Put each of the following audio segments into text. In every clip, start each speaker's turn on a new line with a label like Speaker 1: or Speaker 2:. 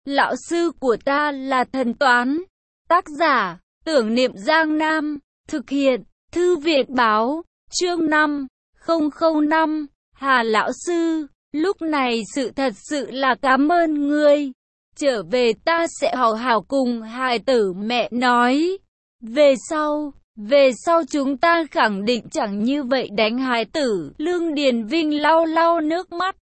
Speaker 1: Lão sư của ta là thần toán. Tác giả, Tưởng Niệm Giang Nam. Thực hiện, Thư viện Báo. Chương 5005. Hà lão sư, lúc này sự thật sự là cảm ơn ngươi. Trở về ta sẽ hảo hảo cùng hài tử mẹ nói. Về sau chúng ta khẳng định chẳng như vậy đánh hài tử. Lương Điền Vinh lau lau nước mắt.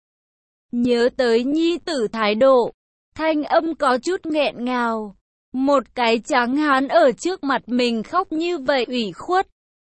Speaker 1: Nhớ tới nhi tử thái độ, thanh âm có chút nghẹn ngào. Một cái tráng hán ở trước mặt mình khóc như vậy ủy khuất.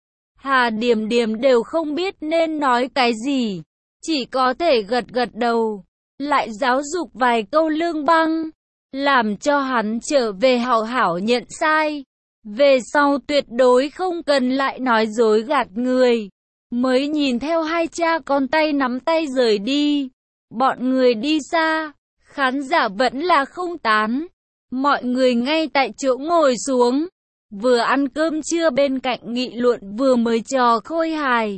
Speaker 1: Hà Điềm Điềm đều không biết nên nói cái gì, chỉ có thể gật gật đầu, lại giáo dục vài câu Lương Băng, làm cho hắn trở về hảo hảo nhận sai. Về sau tuyệt đối không cần lại nói dối gạt người. Mới nhìn theo hai cha con tay nắm tay rời đi. Bọn người đi xa, khán giả vẫn là không tán. Mọi người ngay tại chỗ ngồi xuống, vừa ăn cơm trưa bên cạnh nghị luận vừa mới trò khôi hài.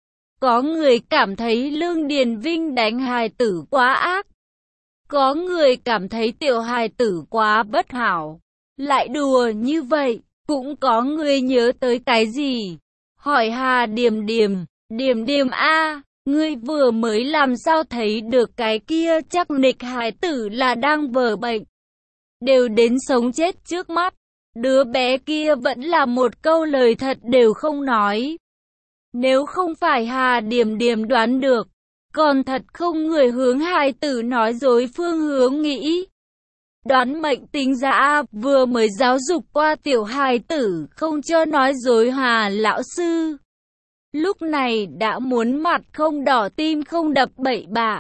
Speaker 1: Có người cảm thấy Lương Điền Vinh đánh hài tử quá ác. Có người cảm thấy tiểu hài tử quá bất hảo. Lại đùa như vậy, cũng có người nhớ tới cái gì. Hỏi Hà Điềm Điềm, Điềm Điềm a, ngươi vừa mới làm sao thấy được cái kia chắc nịch hài tử là đang vờ bệnh. Đều đến sống chết trước mắt. Đứa bé kia vẫn là một câu lời thật đều không nói. Nếu không phải Hà Điềm Điềm đoán được, còn thật không người hướng hài tử nói dối phương hướng nghĩ. Đoán mệnh tính dã vừa mới giáo dục qua tiểu hài tử không cho nói dối Hà lão sư. Lúc này đã muốn mặt không đỏ tim không đập bậy bạ.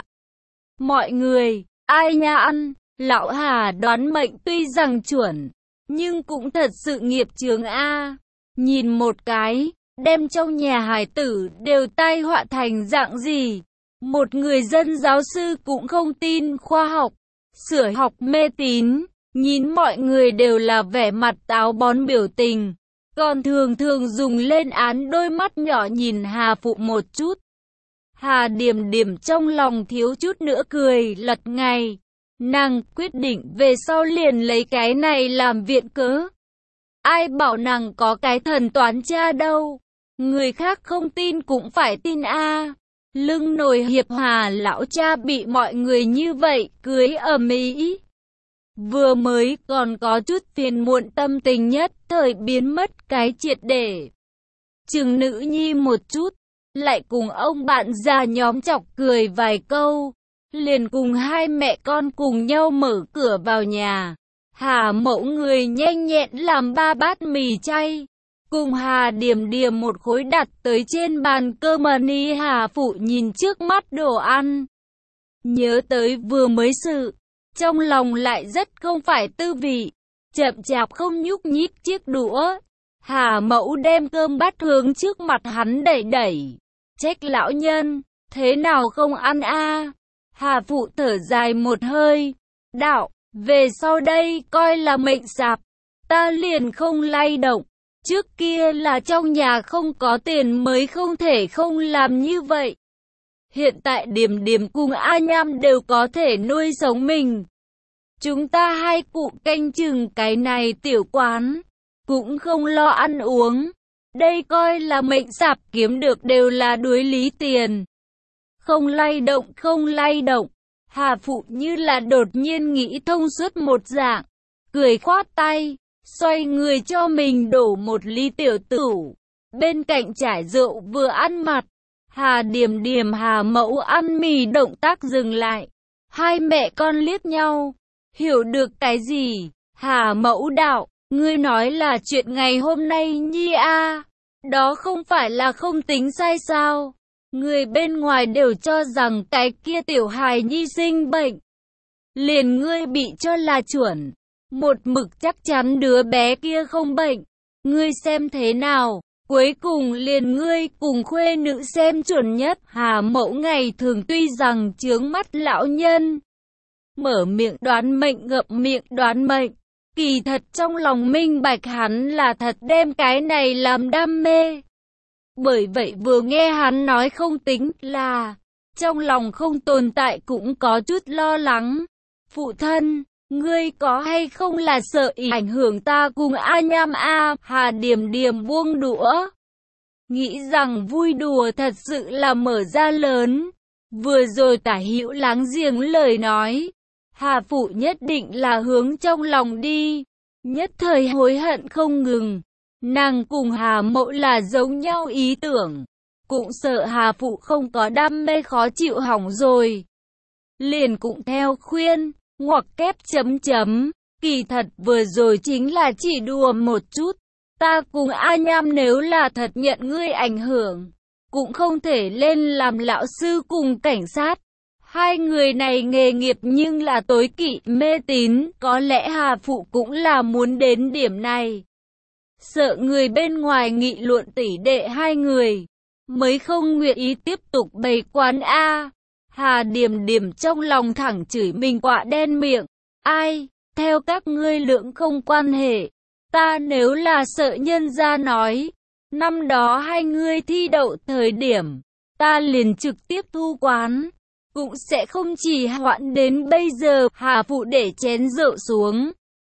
Speaker 1: Mọi người, ai nha ăn, lão Hà đoán mệnh tuy rằng chuẩn, nhưng cũng thật sự nghiệp chướng a. Nhìn một cái, đem trong nhà hài tử đều tai họa thành dạng gì. Một người dân giáo sư cũng không tin khoa học, sửa học mê tín, nhìn mọi người đều là vẻ mặt táo bón biểu tình, còn thường thường dùng lên án đôi mắt nhỏ nhìn Hà phụ một chút. Hà Điềm Điềm trong lòng thiếu chút nữa cười lật ngay. Nàng quyết định về sau liền lấy cái này làm viện cớ. Ai bảo nàng có cái thần toán cha đâu. Người khác không tin cũng phải tin a. Lưng nồi hiệp Hà lão cha bị mọi người như vậy cưới ầm ĩ. Vừa mới còn có chút phiền muộn tâm tình nhất thời biến mất cái triệt để. Chừng nữ nhi một chút, lại cùng ông bạn già nhóm chọc cười vài câu. Liền cùng hai mẹ con cùng nhau mở cửa vào nhà. Hà mẫu người nhanh nhẹn làm 3 bát mì chay. Cùng Hà Điềm Điềm một khối đặt tới trên bàn cơm ni. Hà phụ nhìn trước mắt đồ ăn. Nhớ tới vừa mới sự. Trong lòng lại rất không phải tư vị. Chậm chạp không nhúc nhích chiếc đũa. Hà mẫu đem cơm bát hướng trước mặt hắn đẩy đẩy. Trách lão nhân, thế nào không ăn a? Hà phụ thở dài một hơi, đạo, về sau đây coi là mệnh sạp, ta liền không lay động. Trước kia là trong nhà không có tiền mới không thể không làm như vậy. Hiện tại Điềm Điềm cùng A Nham đều có thể nuôi sống mình. Chúng ta hai cụ canh chừng cái này tiểu quán, cũng không lo ăn uống. Đây coi là mệnh sạp, kiếm được đều là đuối lý tiền. Không lay động. Hà phụ như là đột nhiên nghĩ thông suốt một dạng, cười khoát tay, xoay người cho mình đổ một ly tiểu tửu. Bên cạnh trải rượu vừa ăn mặt, Hà Điềm Điềm Hà mẫu ăn mì động tác dừng lại. Hai mẹ con liếc nhau, hiểu được cái gì? Hà mẫu đạo, ngươi nói là chuyện ngày hôm nay nhi a, đó không phải là không tính sai sao? Người bên ngoài đều cho rằng cái kia tiểu hài nhi sinh bệnh. Liền ngươi bị cho là chuẩn. Một mực chắc chắn đứa bé kia không bệnh. Ngươi xem thế nào? Cuối cùng liền ngươi cùng khuê nữ xem chuẩn nhất. Hà mẫu ngày thường tuy rằng chướng mắt lão nhân. Mở miệng đoán mệnh ngậm miệng đoán mệnh. Kỳ thật trong lòng minh bạch hắn là thật đem cái này làm đam mê. Bởi vậy vừa nghe hắn nói không tính là, trong lòng không tồn tại cũng có chút lo lắng. Phụ thân, Ngươi có hay không là sợ ảnh hưởng ta cùng A Nham a? Hà Điềm Điềm buông đũa. Nghĩ rằng vui đùa thật sự là mở ra lớn. Vừa rồi Tả Hữu láng giềng lời nói. Hà Phụ nhất định là hướng trong lòng đi. Nhất thời hối hận không ngừng. Nàng cùng Hà Mậu là giống nhau ý tưởng. Cũng sợ Hà Phụ không có đam mê khó chịu hỏng rồi. Liền cũng theo khuyên, ngoặc kép chấm chấm. Kỳ thật vừa rồi chính là chỉ đùa một chút. Ta cùng A Nham nếu là thật nhận ngươi ảnh hưởng, cũng không thể lên làm lão sư cùng cảnh sát. Hai người này nghề nghiệp nhưng là tối kỵ mê tín, có lẽ Hà Phụ cũng là muốn đến điểm này. Sợ người bên ngoài nghị luận tỷ đệ hai người, mới không nguyện ý tiếp tục bày quán a. Hà Điềm Điềm trong lòng thẳng chửi mình quạ đen miệng. Ai, theo các ngươi lượng không quan hệ. Ta nếu là sợ nhân gia nói, năm đó hai ngươi thi đậu thời điểm, ta liền trực tiếp thu quán. Cũng sẽ không chỉ hoãn đến bây giờ. Hà Phụ để chén rượu xuống.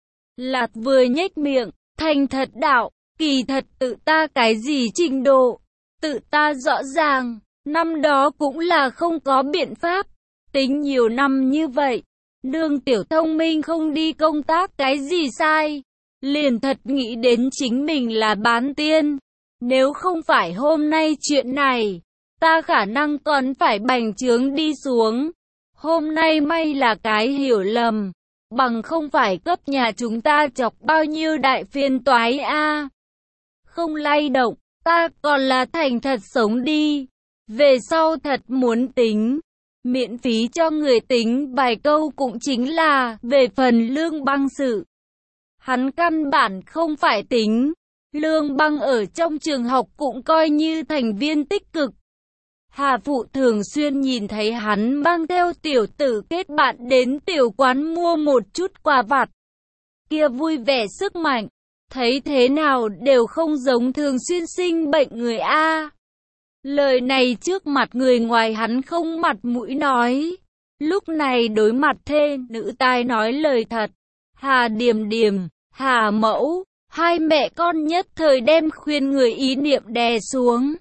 Speaker 1: Lạt vừa nhếch miệng, thành thật đạo, kỳ thật tự ta cái gì trình độ, tự ta rõ ràng, năm đó cũng là không có biện pháp. Tính nhiều năm như vậy, Đường Tiểu thông minh không đi công tác cái gì sai, liền thật nghĩ đến chính mình là bán tiên. Nếu không phải hôm nay chuyện này, ta khả năng còn phải bành trướng đi xuống. Hôm nay may là cái hiểu lầm, bằng không phải cấp nhà chúng ta chọc bao nhiêu đại phiền toái a. Không lay động, ta còn là thành thật sống đi. Về sau thật muốn tính, miễn phí cho người tính vài câu cũng chính là về phần Lương Băng sự. Hắn căn bản không phải tính. Lương Băng ở trong trường học cũng coi như thành viên tích cực. Hà Phụ thường xuyên nhìn thấy hắn mang theo tiểu tử kết bạn đến tiểu quán mua một chút quà vặt. Kia vui vẻ sức mạnh, thấy thế nào đều không giống thường xuyên sinh bệnh người a. Lời này trước mặt người ngoài hắn không mặt mũi nói. Lúc này đối mặt thê nữ tai nói lời thật. Hà Điềm Điềm, Hà Mẫu, hai mẹ con nhất thời đem khuyên người ý niệm đè xuống.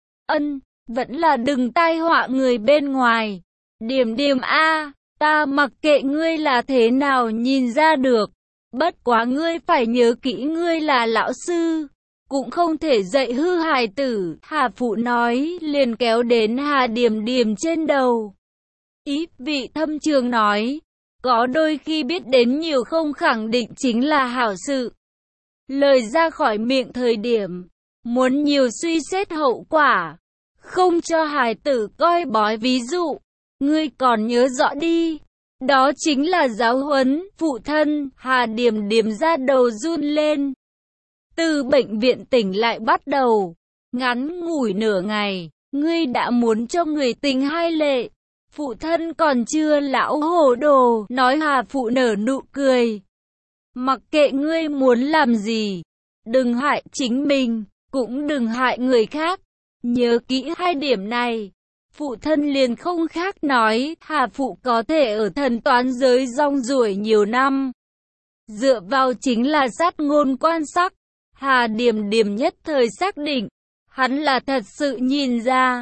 Speaker 1: Ân, vẫn là đừng tai họa người bên ngoài. Điềm Điềm a, ta mặc kệ ngươi là thế nào nhìn ra được. Bất quá ngươi phải nhớ kỹ ngươi là lão sư, cũng không thể dạy hư hài tử. Hà Phụ nói liền kéo đến Hà Điềm Điềm trên đầu. Ý vị thâm trường nói, có đôi khi biết đến nhiều không khẳng định chính là hảo sự. Lời ra khỏi miệng thời điểm, muốn nhiều suy xét hậu quả, không cho hài tử coi bói ví dụ. Ngươi còn nhớ rõ đi, đó chính là giáo huấn. Phụ thân. Hà Điềm Điềm ra đầu run lên. Từ bệnh viện tỉnh lại bắt đầu, ngắn ngủi nửa ngày, ngươi đã muốn cho người tình hai lệ. Phụ thân còn chưa lão hồ đồ, nói. Hà Phụ nở nụ cười. Mặc kệ ngươi muốn làm gì, đừng hại chính mình, cũng đừng hại người khác. Nhớ kỹ hai điểm này. Phụ thân liền không khác nói. Hà Phụ có thể ở thần toán giới rong ruổi nhiều năm, dựa vào chính là sát ngôn quan sắc. Hà Điềm Điềm nhất thời xác định, hắn là thật sự nhìn ra.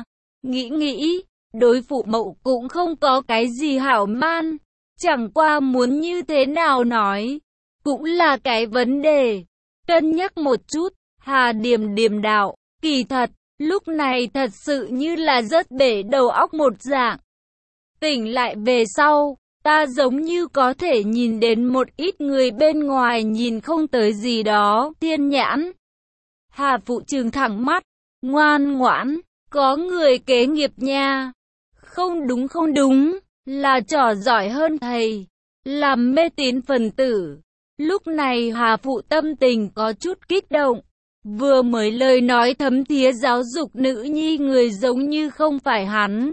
Speaker 1: Nghĩ, đối Phụ Mậu cũng không có cái gì hảo man, chẳng qua muốn như thế nào nói, cũng là cái vấn đề. Cân nhắc một chút, Hà Điềm Điềm đạo, kỳ thật, lúc này thật sự như là rớt bể đầu óc một dạng. Tỉnh lại về sau, ta giống như có thể nhìn đến một ít người bên ngoài nhìn không tới gì đó. Thiên nhãn. Hà Phụ trừng thẳng mắt, ngoan ngoãn, có người kế nghiệp nha. Không đúng, là trò giỏi hơn thầy, làm mê tín phần tử. Lúc này Hà Phụ tâm tình có chút kích động. Vừa mới lời nói thấm thía giáo dục nữ nhi người giống như không phải hắn.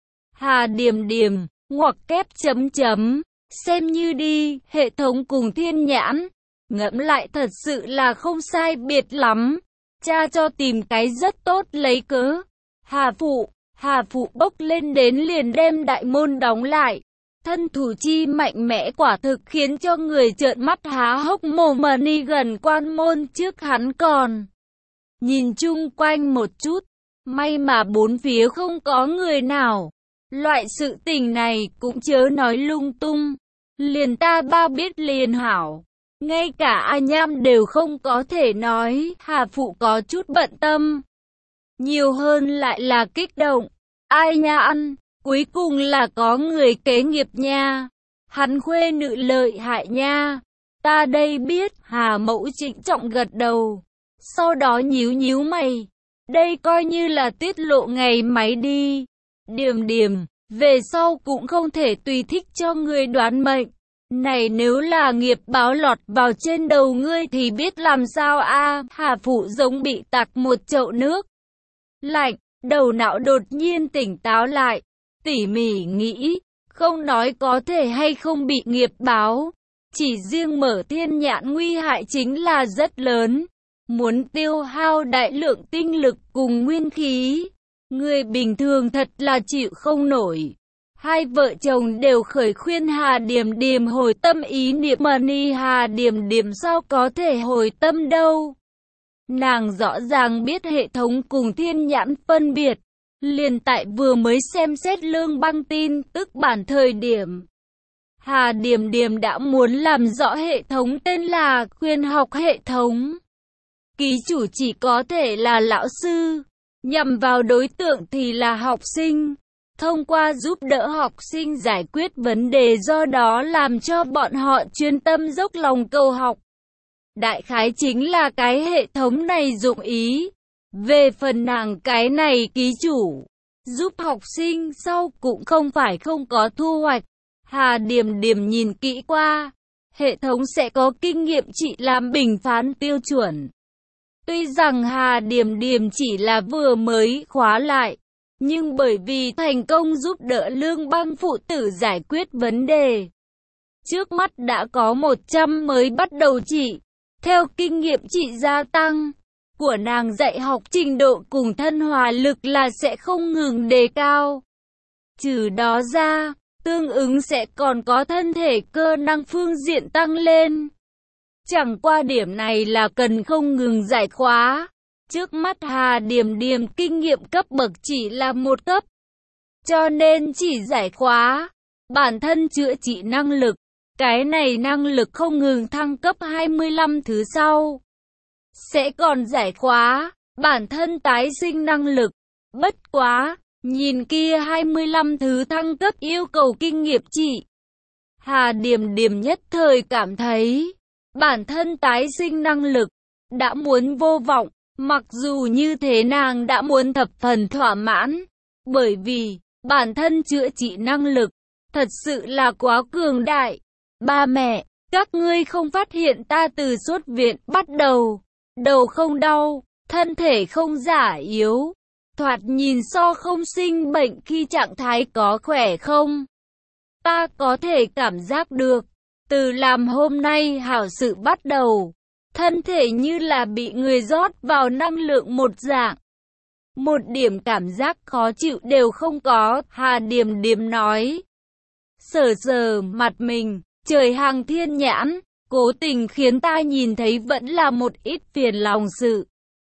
Speaker 1: Hà Điềm Điềm, ngoặc kép chấm chấm, xem như đi, hệ thống cùng thiên nhãn. Ngẫm lại thật sự là không sai biệt lắm. Cha cho tìm cái rất tốt lấy cớ. Hà Phụ bốc lên đến liền đem đại môn đóng lại. Thân thủ chi mạnh mẽ quả thực khiến cho người trợn mắt há hốc mồm. Ni gần quan môn trước hắn còn nhìn chung quanh một chút, may mà bốn phía không có người nào. Loại sự tình này cũng chớ nói lung tung, liền ta ba biết liền hảo. Ngay cả A Nham đều không có thể nói. Hà Phụ có chút bận tâm, nhiều hơn lại là kích động. Ai nha ăn, cuối cùng là có người kế nghiệp nha. Hắn khuê nữ lợi hại nha. Ta đây biết. Hà Mẫu trịnh trọng gật đầu, sau đó nhíu nhíu mày. Đây coi như là tiết lộ ngày máy đi. Điềm điềm, về sau cũng không thể tùy thích cho người đoán mệnh. Này nếu là nghiệp báo lọt vào trên đầu ngươi thì biết làm sao a? Hà Phụ giống bị tạt một chậu nước lạnh, đầu não đột nhiên tỉnh táo lại, tỉ mỉ nghĩ, không nói có thể hay không bị nghiệp báo, chỉ riêng mở thiên nhãn nguy hại chính là rất lớn, muốn tiêu hao đại lượng tinh lực cùng nguyên khí, người bình thường thật là chịu không nổi. Hai vợ chồng đều khởi khuyên Hà Điềm Điềm hồi tâm ý niệm. Ni Hà Điềm Điềm sao có thể hồi tâm đâu? Nàng rõ ràng biết hệ thống cùng thiên nhãn phân biệt. Liền tại vừa mới xem xét Lương Băng tin tức bản thời điểm, Hà Điềm Điềm đã muốn làm rõ hệ thống tên là khuyên học hệ thống. Ký chủ chỉ có thể là lão sư, nhằm vào đối tượng thì là học sinh. Thông qua giúp đỡ học sinh giải quyết vấn đề, do đó làm cho bọn họ chuyên tâm dốc lòng cầu học. Đại khái chính là cái hệ thống này dụng ý. Về phần nàng cái này ký chủ, giúp học sinh sau cũng không phải không có thu hoạch. Hà Điềm Điềm nhìn kỹ qua, hệ thống sẽ có kinh nghiệm trị làm bình phán tiêu chuẩn. Tuy rằng Hà Điềm Điềm chỉ là vừa mới khóa lại, nhưng bởi vì thành công giúp đỡ Lương Băng phụ tử giải quyết vấn đề, trước mắt đã có 100 mới bắt đầu trị. Theo kinh nghiệm trị gia tăng của nàng, dạy học trình độ cùng thân hòa lực là sẽ không ngừng đề cao. Trừ đó ra, tương ứng sẽ còn có thân thể cơ năng phương diện tăng lên. Chẳng qua điểm này là cần không ngừng giải khóa. Trước mắt Hà Điềm Điềm kinh nghiệm cấp bậc chỉ là 1 cấp, cho nên chỉ giải khóa bản thân chữa trị năng lực. Cái này năng lực không ngừng thăng cấp 25 thứ sau, sẽ còn giải khóa bản thân tái sinh năng lực. Bất quá, nhìn kia 25 thứ thăng cấp yêu cầu kinh nghiệm trị, Hà Điềm Điềm nhất thời cảm thấy bản thân tái sinh năng lực đã muốn vô vọng. Mặc dù như thế nàng đã muốn thập phần thỏa mãn, bởi vì bản thân chữa trị năng lực thật sự là quá cường đại. Ba mẹ, các ngươi không phát hiện ta từ xuất viện bắt đầu, đầu không đau, thân thể không già yếu, thoạt nhìn so không sinh bệnh khi trạng thái có khỏe không? Ta có thể cảm giác được, từ làm hôm nay hảo sự bắt đầu, thân thể như là bị người rót vào năng lượng một dạng. Một điểm cảm giác khó chịu đều không có, Hà Điềm Điềm nói. Sờ sờ mặt mình, trời hàng thiên nhãn, cố tình khiến ta nhìn thấy vẫn là một ít phiền lòng sự.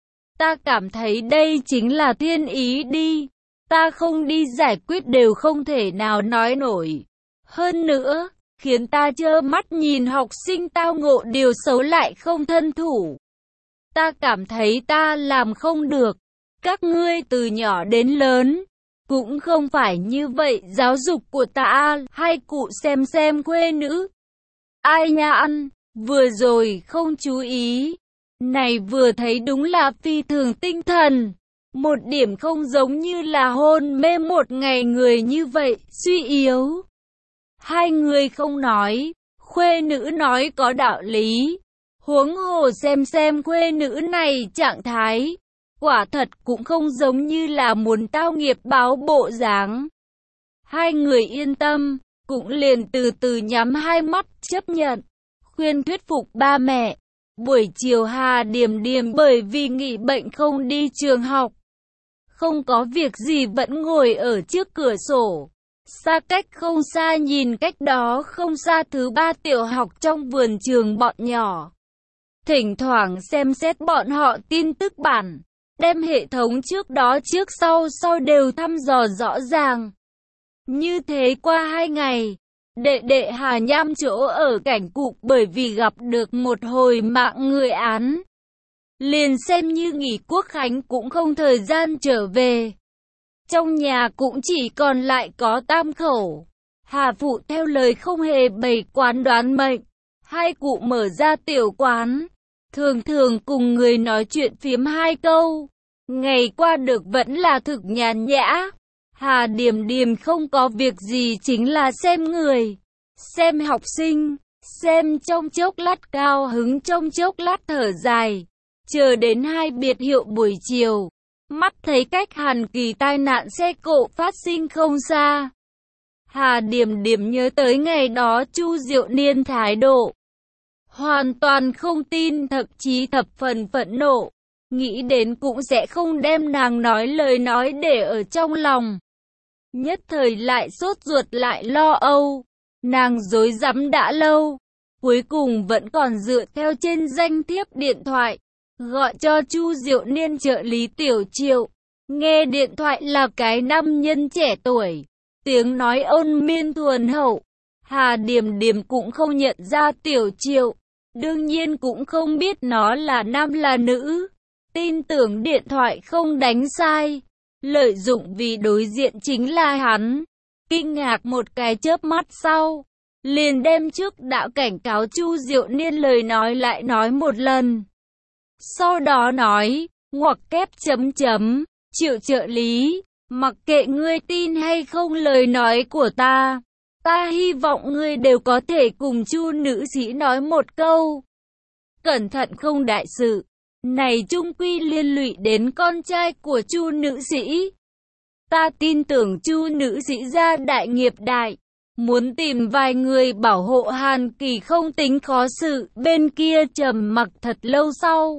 Speaker 1: Ta cảm thấy đây chính là thiên ý đi. Ta không đi giải quyết đều không thể nào nói nổi. Hơn nữa, khiến ta trơ mắt nhìn học sinh tao ngộ điều xấu lại không thân thủ. Ta cảm thấy ta làm không được. Các ngươi từ nhỏ đến lớn cũng không phải như vậy. Giáo dục của ta, hai cụ xem khuê nữ. Ai nha ăn, vừa rồi không chú ý. Này vừa thấy đúng là phi thường tinh thần. Một điểm không giống như là hôn mê một ngày người như vậy, suy yếu. Hai người không nói, khuê nữ nói có đạo lý. Huống hồ xem khuê nữ này trạng thái, quả thật cũng không giống như là muốn tao nghiệp báo bộ dáng. Hai người yên tâm, cũng liền từ từ nhắm hai mắt chấp nhận, khuyên thuyết phục ba mẹ. Buổi chiều Hà Điềm Điềm bởi vì nghỉ bệnh không đi trường học, không có việc gì vẫn ngồi ở trước cửa sổ, Xa cách không xa, nhìn cách đó không xa thứ ba tiểu học trong vườn trường bọn nhỏ. Thỉnh thoảng xem xét bọn họ tin tức bản, đem hệ thống trước đó trước sau đều thăm dò rõ ràng. Như thế qua 2 ngày, đệ đệ Hà nham chỗ ở cảnh cục bởi vì gặp được một hồi mạng người án. Liền xem như nghỉ quốc khánh cũng không thời gian trở về. Trong nhà cũng chỉ còn lại có tam khẩu. Hà phụ theo lời không hề bày quán đoán mệnh. Hai cụ mở ra tiểu quán, thường thường cùng người nói chuyện phiếm 2 câu. Ngày qua được vẫn là thực nhàn nhã. Hà Điềm Điềm không có việc gì chính là xem người, xem học sinh, xem trong chốc lát cao hứng trong chốc lát thở dài. Chờ đến 2 biệt hiệu buổi chiều, mắt thấy cách Hàn Kỳ tai nạn xe cộ phát sinh không xa. Hà Điềm Điềm nhớ tới ngày đó Chu Diệu Niên thái độ hoàn toàn không tin, thậm chí thập phần phẫn nộ. Nghĩ đến cũng sẽ không đem nàng nói lời nói để ở trong lòng. Nhất thời lại sốt ruột lại lo âu. Nàng rối rắm đã lâu, cuối cùng vẫn còn dựa theo trên danh thiếp điện thoại, gọi cho Chu Diệu Niên trợ lý Tiểu Triệu. Nghe điện thoại là cái nam nhân trẻ tuổi, tiếng nói ôn miên thuần hậu. Hà Điềm Điềm cũng không nhận ra Tiểu Triệu, đương nhiên cũng không biết nó là nam là nữ. Tin tưởng điện thoại không đánh sai, lợi dụng vì đối diện chính là hắn. Kinh ngạc một cái chớp mắt sau, liền đem trước đã cảnh cáo Chu Diệu Niên lời nói lại nói một lần. Sau đó nói, ngoặc kép chấm chấm, Triệu trợ lý, mặc kệ ngươi tin hay không lời nói của ta, ta hy vọng ngươi đều có thể cùng Chu nữ sĩ nói một câu. Cẩn thận không đại sự, này chung quy liên lụy đến con trai của Chu nữ sĩ. Ta tin tưởng Chu nữ sĩ gia đại nghiệp đại, muốn tìm vài người bảo hộ Hàn Kỳ không tính khó sự. Bên kia trầm mặc thật lâu sau,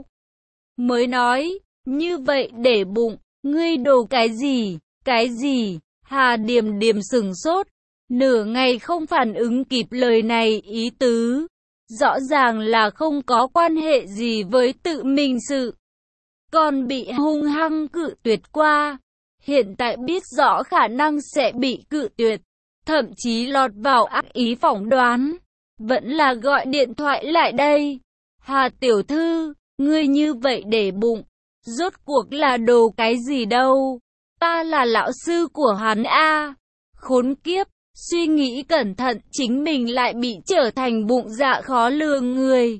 Speaker 1: mới nói, như vậy để bụng, ngươi đồ cái gì, cái gì? Hà Điềm Điềm sửng sốt, nửa ngày không phản ứng kịp lời này ý tứ. Rõ ràng là không có quan hệ gì với tự mình sự, còn bị hung hăng cự tuyệt qua. Hiện tại biết rõ khả năng sẽ bị cự tuyệt, thậm chí lọt vào ác ý phỏng đoán, vẫn là gọi điện thoại lại đây. Hà tiểu thư, ngươi như vậy để bụng, rốt cuộc là đồ cái gì đâu? Ta là lão sư của hắn a. Khốn kiếp, suy nghĩ cẩn thận chính mình lại bị trở thành bụng dạ khó lường người.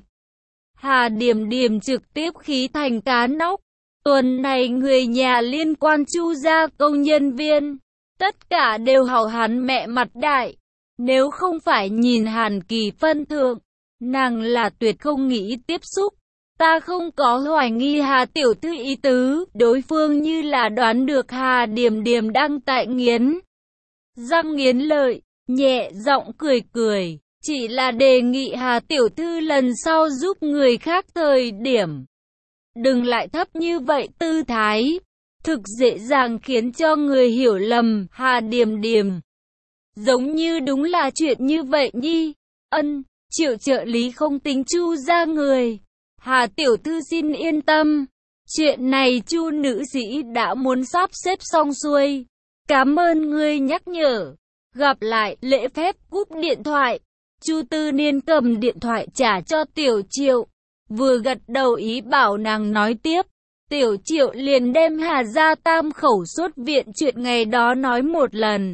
Speaker 1: Hà Điềm Điềm trực tiếp khí thành cá nóc. Tuần này người nhà liên quan Chu gia công nhân viên, tất cả đều hầu hắn mẹ mặt đại. Nếu không phải nhìn Hàn Kỳ phân thượng, nàng là tuyệt không nghĩ tiếp xúc. Ta không có hoài nghi Hà tiểu thư ý tứ, đối phương như là đoán được Hà Điềm Điềm đang tại nghiến răng nghiến lợi, nhẹ giọng cười cười, chỉ là đề nghị Hà tiểu thư lần sau giúp người khác thời điểm đừng lại thấp như vậy tư thái, thực dễ dàng khiến cho người hiểu lầm. Hà Điềm Điềm giống như đúng là chuyện như vậy nhi. Ân, Triệu trợ lý không tính Chu ra người. Hà tiểu thư xin yên tâm, chuyện này Chu nữ sĩ đã muốn sắp xếp xong xuôi. Cảm ơn ngươi nhắc nhở. Gặp lại. Lễ phép cúp điện thoại. Chu Tư Niên cầm điện thoại trả cho Tiểu Triệu, vừa gật đầu ý bảo nàng nói tiếp. Tiểu Triệu liền đem Hà gia tam khẩu xuất viện chuyện ngày đó nói một lần.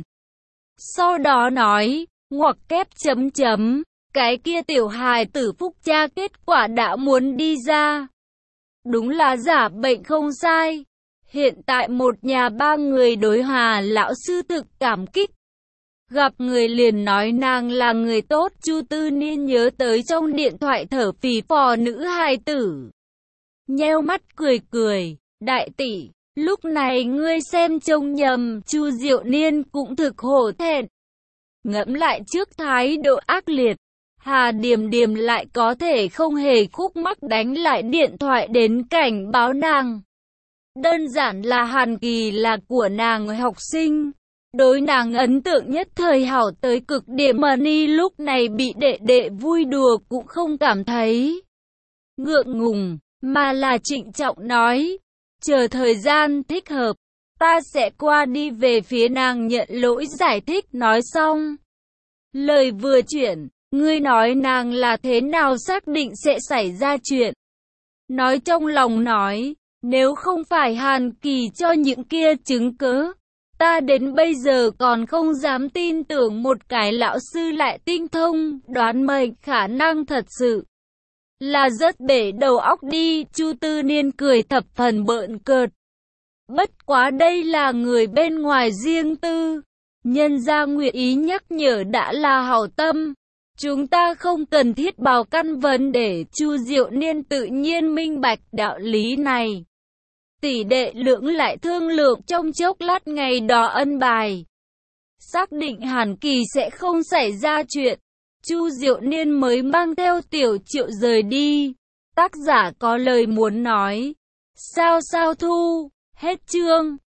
Speaker 1: Sau đó nói, ngoặc kép chấm chấm, cái kia tiểu hài tử phúc cha kết quả đã muốn đi ra. Đúng là giả bệnh không sai. Hiện tại một nhà 3 người đối Hà lão sư thực cảm kích. Gặp người liền nói nàng là người tốt. Chu Tư Niên nhớ tới trong điện thoại thở phì phò nữ hài tử, nheo mắt cười cười, đại tỷ, lúc này ngươi xem trông nhầm. Chu Diệu Niên cũng thực hổ thẹn. Ngẫm lại trước thái độ ác liệt, Hà Điềm Điềm lại có thể không hề khúc mắc đánh lại điện thoại đến cảnh báo nàng. Đơn giản là Hàn Kỳ là của nàng học sinh, Đối nàng ấn tượng nhất thời hảo tới cực điểm, Ni lúc này bị đệ đệ vui đùa cũng không cảm thấy ngượng ngùng, mà là trịnh trọng nói, chờ thời gian thích hợp, ta sẽ qua đi về phía nàng nhận lỗi giải thích. Nói xong, lời vừa chuyển, ngươi nói nàng là thế nào xác định sẽ xảy ra chuyện. Nói trong lòng nói, nếu không phải Hàn Kỳ cho những kia chứng cớ, ta đến bây giờ còn không dám tin tưởng một cái lão sư lại tinh thông, đoán mệnh khả năng thật sự là rất bể đầu óc đi. Chu Tư Niên cười thập phần bợn cợt. Bất quá đây là người bên ngoài riêng tư, nhân gia nguyện ý nhắc nhở đã là hảo tâm. Chúng ta không cần thiết bào căn vấn để Chu Diệu Niên tự nhiên minh bạch đạo lý này. Tỷ đệ lưỡng lại thương lượng trong chốc lát, ngày đó ân bài. Xác định Hàn Kỳ sẽ không xảy ra chuyện, Chu Diệu Niên mới mang theo Tiểu Triệu rời đi. Tác giả có lời muốn nói. Sao Thu, hết chương.